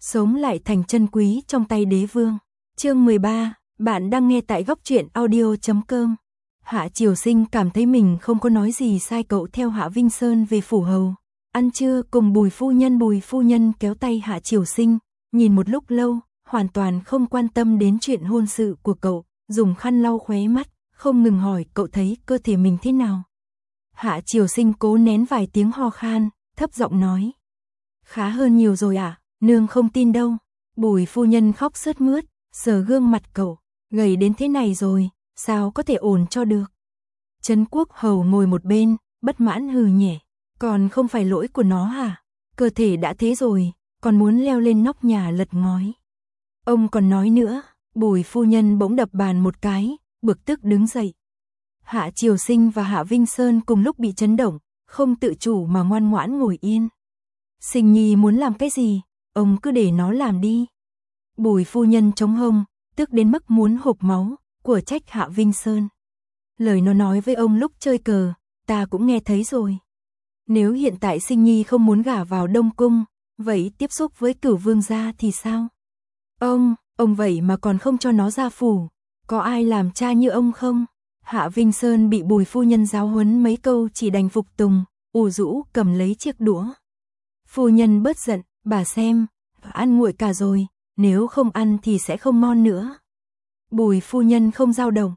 sống lại thành chân quý trong tay đế vương. Chương 13, bạn đang nghe tại góc truyện audio.com. Hạ Triều Sinh cảm thấy mình không có nói gì sai, cậu theo Hạ Vinh Sơn về phủ hầu. Ăn trưa cùng Bùi phu nhân kéo tay Hạ Triều Sinh, nhìn một lúc lâu, hoàn toàn không quan tâm đến chuyện hôn sự của cậu, dùng khăn lau khóe mắt, không ngừng hỏi cậu thấy cơ thể mình thế nào. Hạ Triều Sinh cố nén vài tiếng ho khan, thấp giọng nói. Khá hơn nhiều rồi à, nương không tin đâu. Bùi phu nhân khóc sướt mướt, sờ gương mặt cậu, gầy đến thế này rồi, sao có thể ổn cho được. Trấn Quốc hầu ngồi một bên, bất mãn hừ nhẹ, còn không phải lỗi của nó hả? Cơ thể đã thế rồi, còn muốn leo lên nóc nhà lật ngói. Ông còn nói nữa, Bùi phu nhân bỗng đập bàn một cái, bực tức đứng dậy. Hạ Triều Sinh và Hạ Vinh Sơn cùng lúc bị chấn động, không tự chủ mà ngoan ngoãn ngồi yên. Sinh nhi muốn làm cái gì, ông cứ để nó làm đi. Bùi phu nhân chống hông, tức đến mức muốn hộc máu, của trách Hạ Vinh Sơn. Lời nó nói với ông lúc chơi cờ, ta cũng nghe thấy rồi. Nếu hiện tại Sinh nhi không muốn gả vào Đông Cung, vậy tiếp xúc với Cửu Vương gia thì sao? Ông vậy mà còn không cho nó ra phủ, có ai làm cha như ông không? Hạ Vinh Sơn bị Bùi phu nhân giáo huấn mấy câu chỉ đành phục tùng, ủ rũ cầm lấy chiếc đũa. Phu nhân bớt giận, bà xem, ăn nguội cả rồi, nếu không ăn thì sẽ không ngon nữa. Bùi phu nhân không dao động,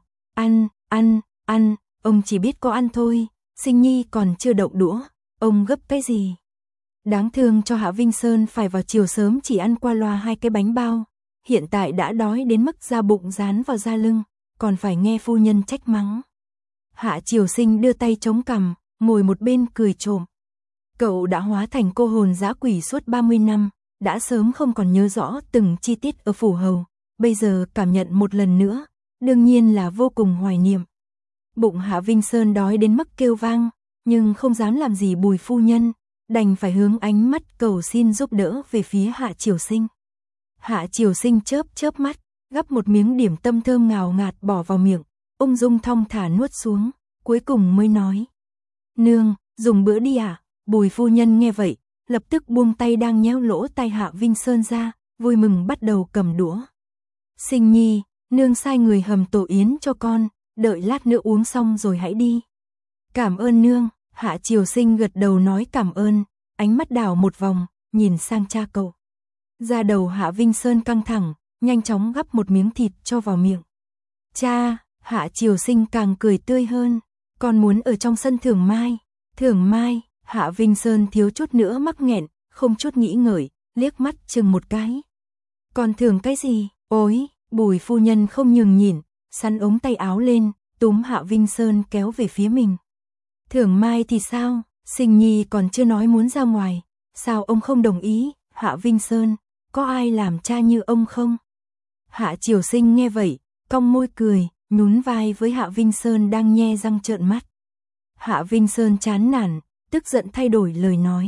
ăn, ông chỉ biết có ăn thôi, Sinh nhi còn chưa động đũa, ông gấp cái gì? Đáng thương cho Hạ Vinh Sơn phải vào chiều sớm chỉ ăn qua loa 2 cái bánh bao, hiện tại đã đói đến mức da bụng dán vào da lưng, còn phải nghe phu nhân trách mắng. Hạ Triều Sinh đưa tay chống cằm, ngồi một bên cười trộm. Cậu đã hóa thành cô hồn dã quỷ suốt 30 năm, đã sớm không còn nhớ rõ từng chi tiết ở phủ hầu, bây giờ cảm nhận một lần nữa, đương nhiên là vô cùng hoài niệm. Bụng Hạ Vinh Sơn đói đến mức kêu vang, nhưng không dám làm gì Bùi phu nhân, đành phải hướng ánh mắt cầu xin giúp đỡ về phía Hạ Triều Sinh. Hạ Triều Sinh chớp mắt, gắp một miếng điểm tâm thơm ngào ngạt bỏ vào miệng, ung dung thong thả nuốt xuống, cuối cùng mới nói. Nương, dùng bữa đi à? Bùi phu nhân nghe vậy, lập tức buông tay đang nhéo lỗ tai Hạ Vinh Sơn ra, vui mừng bắt đầu cầm đũa. Sinh nhi, nương sai người hầm tổ yến cho con, đợi lát nữa uống xong rồi hãy đi. Cảm ơn nương. Hạ Triều Sinh gật đầu nói cảm ơn, ánh mắt đảo một vòng, nhìn sang cha cậu. Da đầu Hạ Vinh Sơn căng thẳng, nhanh chóng gắp một miếng thịt cho vào miệng. Cha, Hạ Triều Sinh càng cười tươi hơn, con muốn ở trong sân thưởng mai. Thưởng mai, Hạ Vinh Sơn thiếu chút nữa mắc nghẹn, không chút nghĩ ngợi, liếc mắt chừng một cái. Con thưởng cái gì? Ôi, Bùi phu nhân không nhường nhịn, sắn ống tay áo lên, túm Hạ Vinh Sơn kéo về phía mình. Thưởng mai thì sao? Sinh nhi còn chưa nói muốn ra ngoài, sao ông không đồng ý? Hạ Vinh Sơn, có ai làm cha như ông không? Hạ Triều Sinh nghe vậy, cong môi cười, nhún vai với Hạ Vinh Sơn đang nhe răng trợn mắt. Hạ Vinh Sơn chán nản, tức giận thay đổi lời nói.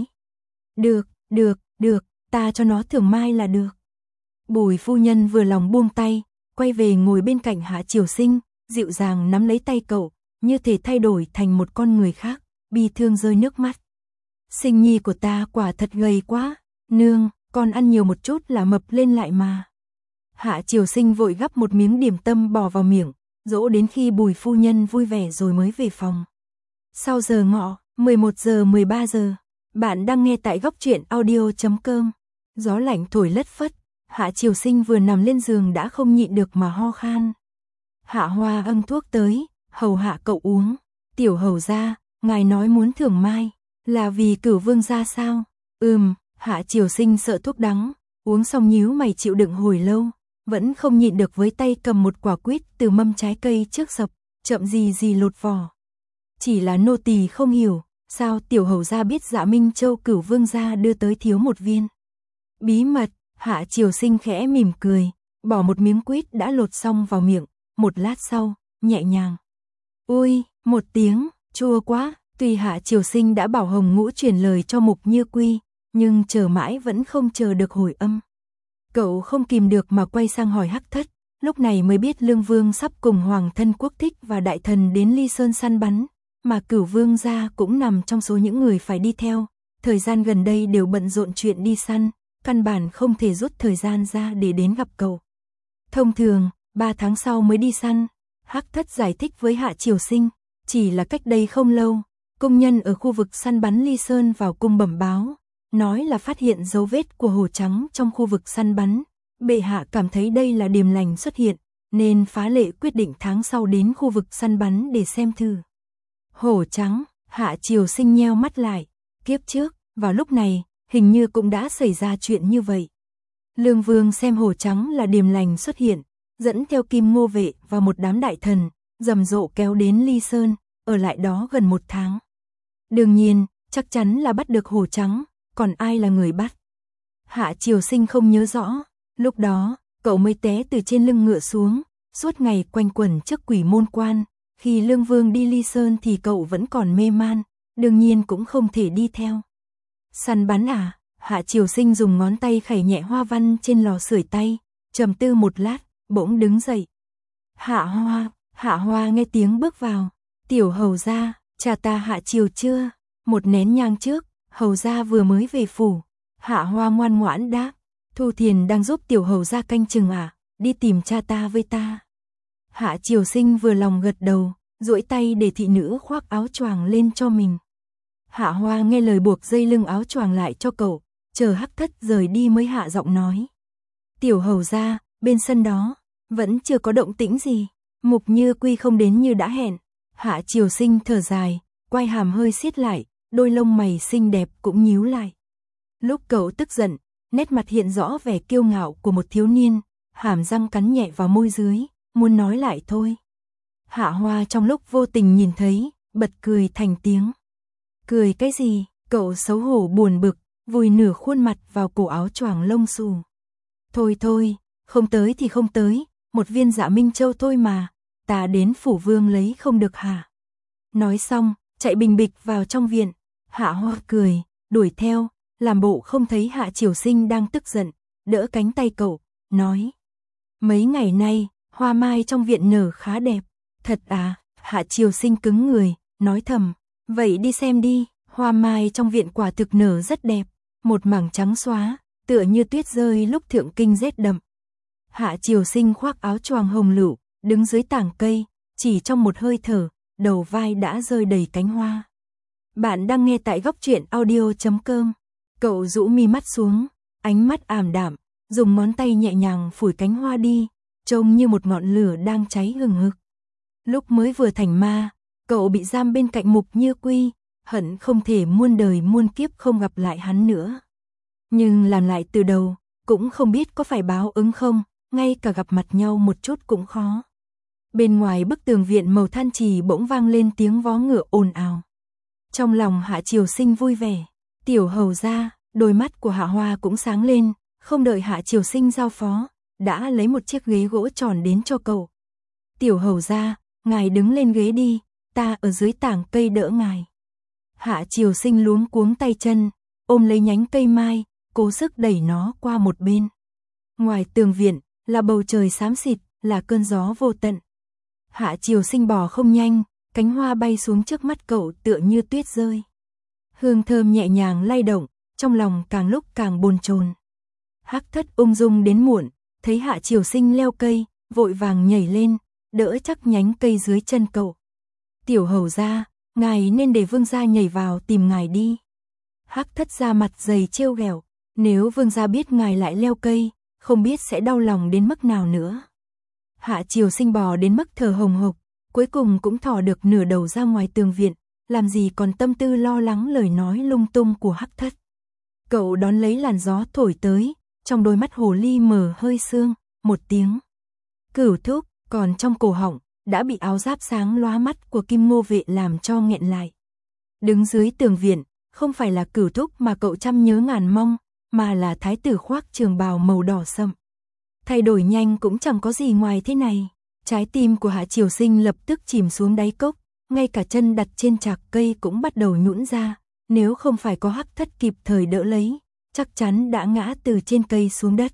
Được, ta cho nó thưởng mai là được. Bùi phu nhân vừa lòng buông tay, quay về ngồi bên cạnh Hạ Triều Sinh, dịu dàng nắm lấy tay cậu, như thể thay đổi thành một con người khác, bi thương rơi nước mắt. Sinh nhi của ta quả thật gầy quá, nương, con ăn nhiều một chút là mập lên lại mà. Hạ Triều Sinh vội gắp một miếng điểm tâm bỏ vào miệng, dỗ đến khi Bùi phu nhân vui vẻ rồi mới về phòng. Sau giờ ngọ, 11 giờ 13 giờ, bạn đang nghe tại góc truyện audio.com. Gió lạnh thổi lất phất, Hạ Triều Sinh vừa nằm lên giường đã không nhịn được mà ho khan. Hạ Hoa âng thuốc tới, hầu hạ cậu uống. Tiểu hầu gia, ngài nói muốn thưởng mai, là vì Cửu Vương gia sao? Hạ Triều Sinh sợ thuốc đắng, uống xong nhíu mày chịu đựng hồi lâu, vẫn không nhịn được với tay cầm một quả quýt từ mâm trái cây trước sập, chậm gì lột vỏ. Chỉ là nô tỳ không hiểu, sao tiểu hầu gia biết Dạ Minh Châu Cửu Vương gia đưa tới thiếu một viên? Bí mật. Hạ Triều Sinh khẽ mỉm cười, bỏ một miếng quýt đã lột xong vào miệng, một lát sau, nhẹ nhàng. Ui, một tiếng, chua quá. Tuy Hạ Triều Sinh đã bảo Hồng Ngũ truyền lời cho Mục Như Quy, nhưng chờ mãi vẫn không chờ được hồi âm. Cậu không kìm được mà quay sang hỏi Hắc Thất, lúc này mới biết Lương Vương sắp cùng Hoàng thân Quốc Thích và Đại Thần đến Ly Sơn săn bắn, mà Cửu Vương gia cũng nằm trong số những người phải đi theo, thời gian gần đây đều bận rộn chuyện đi săn, căn bản không thể rút thời gian ra để đến gặp cậu. Thông thường, 3 tháng sau mới đi săn, Hắc Thất giải thích với Hạ Triều Sinh, chỉ là cách đây không lâu, công nhân ở khu vực săn bắn Ly Sơn vào cung bẩm báo, nói là phát hiện dấu vết của hổ trắng trong khu vực săn bắn. Bệ hạ cảm thấy đây là điềm lành xuất hiện, nên phá lệ quyết định tháng sau đến khu vực săn bắn để xem thử. Hổ trắng, Hạ Triều Sinh nheo mắt lại, kiếp trước, vào lúc này, hình như cũng đã xảy ra chuyện như vậy. Lương Vương xem hổ trắng là điềm lành xuất hiện, dẫn theo Kim Ngô vệ và một đám đại thần, rầm rộ kéo đến Ly Sơn, ở lại đó gần 1 tháng. Đương nhiên, chắc chắn là bắt được hổ trắng, còn ai là người bắt? Hạ Triều Sinh không nhớ rõ, lúc đó, cậu mới té từ trên lưng ngựa xuống, suốt ngày quanh quẩn trước Quỷ Môn Quan, khi Lương Vương đi Ly Sơn thì cậu vẫn còn mê man, đương nhiên cũng không thể đi theo. Săn bắn à? Hạ Triều Sinh dùng ngón tay khẩy nhẹ hoa văn trên lò sưởi tay, trầm tư một lát, bỗng đứng dậy. Hạ Hoa nghe tiếng bước vào, tiểu hầu gia, cha ta hạ triều chưa? Một nén nhang trước, hầu gia vừa mới về phủ. Hạ Hoa ngoan ngoãn đáp, Thu Thiền đang giúp tiểu hầu gia canh chừng à, đi tìm cha ta với ta. Hạ Triều Sinh vừa lòng gật đầu, duỗi tay để thị nữ khoác áo choàng lên cho mình. Hạ Hoa nghe lời buộc dây lưng áo choàng lại cho cậu, chờ Hắc Thất rời đi mới hạ giọng nói. Tiểu hầu gia, bên sân đó, vẫn chưa có động tĩnh gì, Mục Như Quy không đến như đã hẹn. Hạ Triều Sinh thở dài, quai hàm hơi siết lại, đôi lông mày xinh đẹp cũng nhíu lại. Lúc cậu tức giận, nét mặt hiện rõ vẻ kiêu ngạo của một thiếu niên, hàm răng cắn nhẹ vào môi dưới, muốn nói lại thôi. Hạ Hoa trong lúc vô tình nhìn thấy, bật cười thành tiếng. Cười cái gì? Cậu xấu hổ buồn bực, vùi nửa khuôn mặt vào cổ áo choàng lông xù. Thôi, không tới thì không tới, một viên Dạ Minh Châu thôi mà, ta đến phủ vương lấy không được hả? Nói xong, chạy bình bịch vào trong viện. Hạ Hoa cười, đuổi theo, làm bộ không thấy Hạ Triều Sinh đang tức giận, đỡ cánh tay cậu, nói. Mấy ngày nay, hoa mai trong viện nở khá đẹp. Thật à? Hạ Triều Sinh cứng người, nói thầm. Vậy đi xem đi, hoa mai trong viện quả thực nở rất đẹp, một mảng trắng xóa, tựa như tuyết rơi lúc thượng kinh rét đậm. Hạ Triều Sinh khoác áo choàng hồng lựu, đứng dưới tảng cây, chỉ trong một hơi thở, đầu vai đã rơi đầy cánh hoa. Bạn đang nghe tại góc truyện audio.com. Cậu rũ mi mắt xuống, ánh mắt ảm đạm, dùng ngón tay nhẹ nhàng phủi cánh hoa đi, trông như một ngọn lửa đang cháy hừng hực. Lúc mới vừa thành ma, cậu bị giam bên cạnh Mục Như Quy, hận không thể muôn đời muôn kiếp không gặp lại hắn nữa. Nhưng làm lại từ đầu, cũng không biết có phải báo ứng không, ngay cả gặp mặt nhau một chút cũng khó. Bên ngoài bức tường viện màu than trì bỗng vang lên tiếng vó ngựa ồn ào. Trong lòng Hạ Triều Sinh vui vẻ, tiểu hầu gia, đôi mắt của Hạ Hoa cũng sáng lên, không đợi Hạ Triều Sinh giao phó, đã lấy một chiếc ghế gỗ tròn đến cho cậu. Tiểu hầu gia, ngài đứng lên ghế đi, ta ở dưới tảng cây đỡ ngài. Hạ Triều Sinh luống cuống tay chân, ôm lấy nhánh cây mai, cố sức đẩy nó qua một bên. Ngoài tường viện, là bầu trời xám xịt, là cơn gió vô tận. Hạ Triều Sinh bò không nhanh, cánh hoa bay xuống trước mắt cậu tựa như tuyết rơi. Hương thơm nhẹ nhàng lay động, trong lòng càng lúc càng bồn chồn. Hắc Thất ung dung đến muộn, thấy Hạ Triều Sinh leo cây, vội vàng nhảy lên, đỡ chắc nhánh cây dưới chân cậu. Tiểu hầu gia, ngài nên để vương gia nhảy vào tìm ngài đi. Hắc Thất ra mặt dày trêu ghẹo, nếu vương gia biết ngài lại leo cây, không biết sẽ đau lòng đến mức nào nữa. Hạ Triều Sinh bò đến mức thở hồng hộc, cuối cùng cũng thò được nửa đầu ra ngoài tường viện, làm gì còn tâm tư lo lắng lời nói lung tung của Hắc Thất. Cậu đón lấy làn gió thổi tới, trong đôi mắt hồ ly mở hơi sương, một tiếng cửu thúc, còn trong cổ họng đã bị áo giáp sáng lóa mắt của Kim Ngô vệ làm cho nghẹn lại. Đứng dưới tường viện, không phải là cửu thúc mà cậu trăm nhớ ngàn mong, mà là thái tử khoác trường bào màu đỏ sậm. Thay đổi nhanh cũng chẳng có gì ngoài thế này. Trái tim của Hạ Triều Sinh lập tức chìm xuống đáy cốc, ngay cả chân đặt trên trạc cây cũng bắt đầu nhũn ra, nếu không phải có Hắc Thất kịp thời đỡ lấy, chắc chắn đã ngã từ trên cây xuống đất.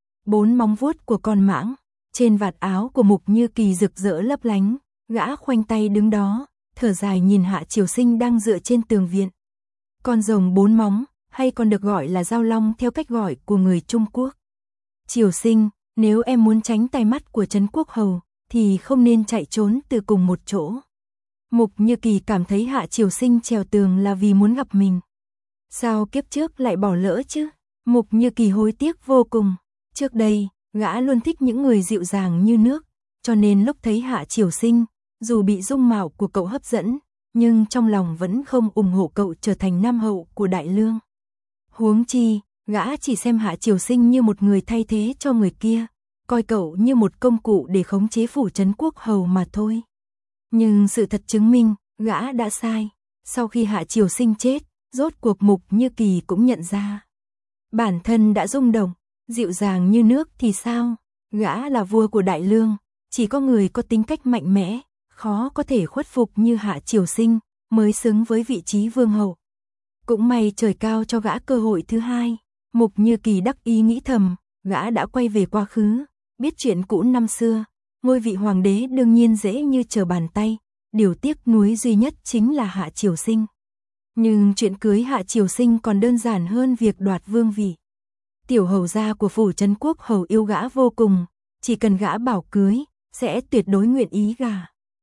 4 móng vuốt của con mãng, trên vạt áo của Mục Như Kỳ rực rỡ lấp lánh, gã khoanh tay đứng đó, thở dài nhìn Hạ Triều Sinh đang dựa trên tường viện. Con rồng 4 móng, hay còn được gọi là Giao Long theo cách gọi của người Trung Quốc. Triều Sinh, nếu em muốn tránh tai mắt của Trấn Quốc Hầu, thì không nên chạy trốn từ cùng một chỗ. Mục Như Kỳ cảm thấy Hạ Triều Sinh trèo tường là vì muốn gặp mình. Sao kiếp trước lại bỏ lỡ chứ? Mục Như Kỳ hối tiếc vô cùng. Trước đây, gã luôn thích những người dịu dàng như nước, cho nên lúc thấy Hạ Triều Sinh, dù bị dung mạo của cậu hấp dẫn, nhưng trong lòng vẫn không ủng hộ cậu trở thành nam hậu của Đại Lương. Huống chi, gã chỉ xem Hạ Triều Sinh như một người thay thế cho người kia, coi cậu như một công cụ để khống chế phủ Trấn Quốc Hầu mà thôi. Nhưng sự thật chứng minh, gã đã sai. Sau khi Hạ Triều Sinh chết, rốt cuộc Mục Như Kỳ cũng nhận ra. Bản thân đã rung động, dịu dàng như nước thì sao? Gã là vua của Đại Lương, chỉ có người có tính cách mạnh mẽ, khó có thể khuất phục như Hạ Triều Sinh, mới xứng với vị trí vương hậu. Cũng may trời cao cho gã cơ hội thứ hai. Mục Như Kỳ đắc ý nghĩ thầm, gã đã quay về quá khứ, biết chuyện cũ năm xưa, ngôi vị hoàng đế đương nhiên dễ như trở bàn tay, điều tiếc nuối duy nhất chính là Hạ Triều Sinh. Nhưng chuyện cưới Hạ Triều Sinh còn đơn giản hơn việc đoạt vương vị. Tiểu hầu gia của phủ Trấn Quốc Hầu yêu gã vô cùng, chỉ cần gã bảo cưới, sẽ tuyệt đối nguyện ý gả.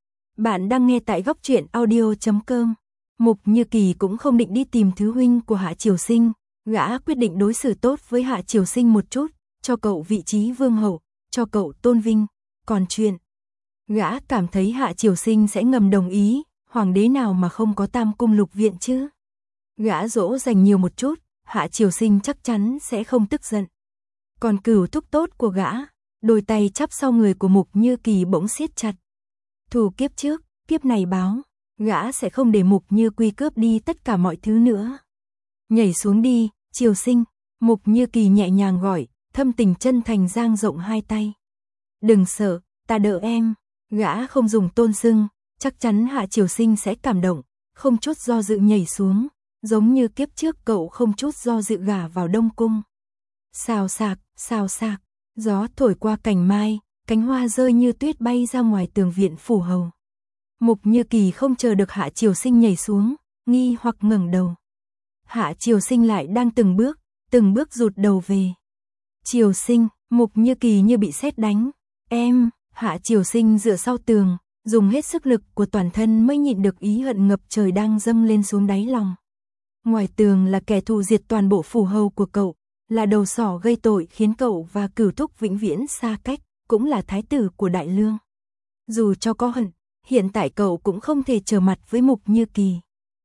Bạn đang nghe tại góc truyện audio.com. Mục Như Kỳ cũng không định đi tìm thứ huynh của Hạ Triều Sinh, gã quyết định đối xử tốt với Hạ Triều Sinh một chút, cho cậu vị trí vương hậu, cho cậu tôn vinh. Còn chuyện, gã cảm thấy Hạ Triều Sinh sẽ ngầm đồng ý, hoàng đế nào mà không có tam cung lục viện chứ. Gã dỗ dành nhiều một chút, Hạ Triều Sinh chắc chắn sẽ không tức giận. Còn Cửu thúc tốt của gã, đôi tay chắp sau người của Mục Như Kỳ bỗng siết chặt. Thù kiếp trước, kiếp này báo, gã sẽ không để Mục Như Quy cướp đi tất cả mọi thứ nữa. Nhảy xuống đi, Triều Sinh, Mục Như Kỳ nhẹ nhàng gọi, thâm tình chân thành dang rộng hai tay. Đừng sợ, ta đỡ em. Gã không dùng tôn xưng, chắc chắn Hạ Triều Sinh sẽ cảm động, không chút do dự nhảy xuống, giống như kiếp trước cậu không chút do dự gả vào Đông Cung. Xào xạc, gió thổi qua cành mai, cánh hoa rơi như tuyết bay ra ngoài tường viện phủ hầu. Mục Như Kỳ không chờ được Hạ Triều Sinh nhảy xuống, nghi hoặc ngẩng đầu. Hạ Triều Sinh lại đang từng bước rụt đầu về. Triều Sinh, Mục Như Kỳ như bị sét đánh. Em, Hạ Triều Sinh dựa sau tường, dùng hết sức lực của toàn thân mới nhịn được ý hận ngập trời đang dâng lên xuống đáy lòng. Ngoài tường là kẻ thù diệt toàn bộ phủ hầu của cậu, là đầu sỏ gây tội khiến cậu và Cửu thúc vĩnh viễn xa cách, cũng là thái tử của Đại Lương. Dù cho có hận, hiện tại cậu cũng không thể trở mặt với Mục Như Kỳ.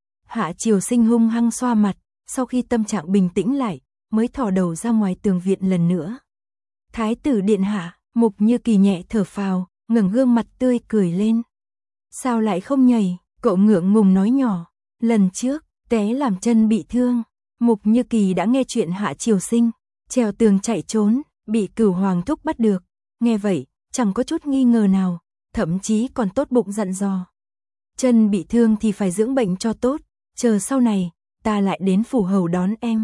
Hạ Triều Sinh hung hăng xoa mặt, sau khi tâm trạng bình tĩnh lại, mới thò đầu ra ngoài tường viện lần nữa. Thái tử điện hạ, Mục Như Kỳ nhẹ thở phào, ngẩng gương mặt tươi cười lên. Sao lại không nhảy? Cậu ngượng ngùng nói nhỏ. Lần trước, té làm chân bị thương. Mục Như Kỳ đã nghe chuyện Hạ Triều Sinh trèo tường chạy trốn, bị Cửu hoàng thúc bắt được. Nghe vậy, chẳng có chút nghi ngờ nào, thậm chí còn tốt bụng dặn dò. Chân bị thương thì phải dưỡng bệnh cho tốt, chờ sau này, ta lại đến phủ hầu đón em.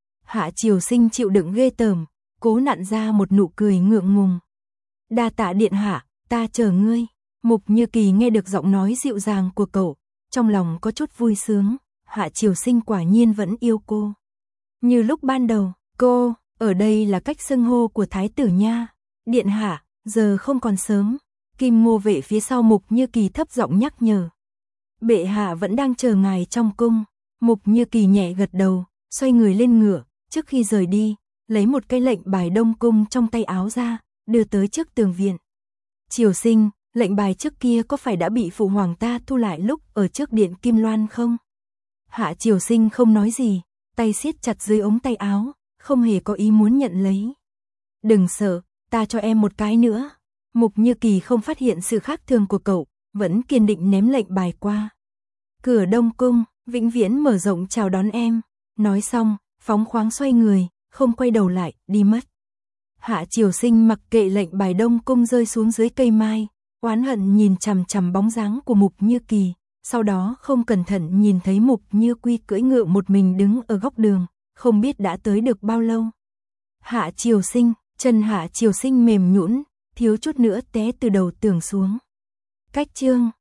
Hạ Triều Sinh chịu đựng ghê tởm, cố nặn ra một nụ cười ngượng ngùng. Đa tạ điện hạ, ta chờ ngươi. Mục Như Kỳ nghe được giọng nói dịu dàng của cậu, trong lòng có chút vui sướng, Hạ Triều Sinh quả nhiên vẫn yêu cô. Như lúc ban đầu, cô, ở đây là cách xưng hô của thái tử nha. Điện hạ, giờ không còn sớm. Kim Ngô Vệ phía sau Mục Như Kỳ thấp giọng nhắc nhở. Bệ hạ vẫn đang chờ ngài trong cung. Mục Như Kỳ nhẹ gật đầu, xoay người lên ngựa, trước khi rời đi, lấy một cái lệnh bài Đông Cung trong tay áo ra, đưa tới trước tường viện. Triều Sinh, lệnh bài trước kia có phải đã bị phụ hoàng ta thu lại lúc ở trước điện Kim Loan không? Hạ Triều Sinh không nói gì, tay siết chặt dưới ống tay áo, không hề có ý muốn nhận lấy. Đừng sợ, ta cho em một cái nữa. Mục Như Kỳ không phát hiện sự khác thường của cậu, vẫn kiên định ném lệnh bài qua. Cửa Đông Cung, vĩnh viễn mở rộng chào đón em. Nói xong, phóng khoáng xoay người, không quay đầu lại, đi mất. Hạ Triều Sinh mặc kệ lệnh bài Đông Cung rơi xuống dưới cây mai, oán hận nhìn chằm chằm bóng dáng của Mục Như Kỳ, sau đó không cẩn thận nhìn thấy Mục Như Quy cưỡi ngựa một mình đứng ở góc đường, không biết đã tới được bao lâu. Hạ Triều Sinh, chân Hạ Triều Sinh mềm nhũn, thiếu chút nữa té từ đầu tường xuống. Cách chương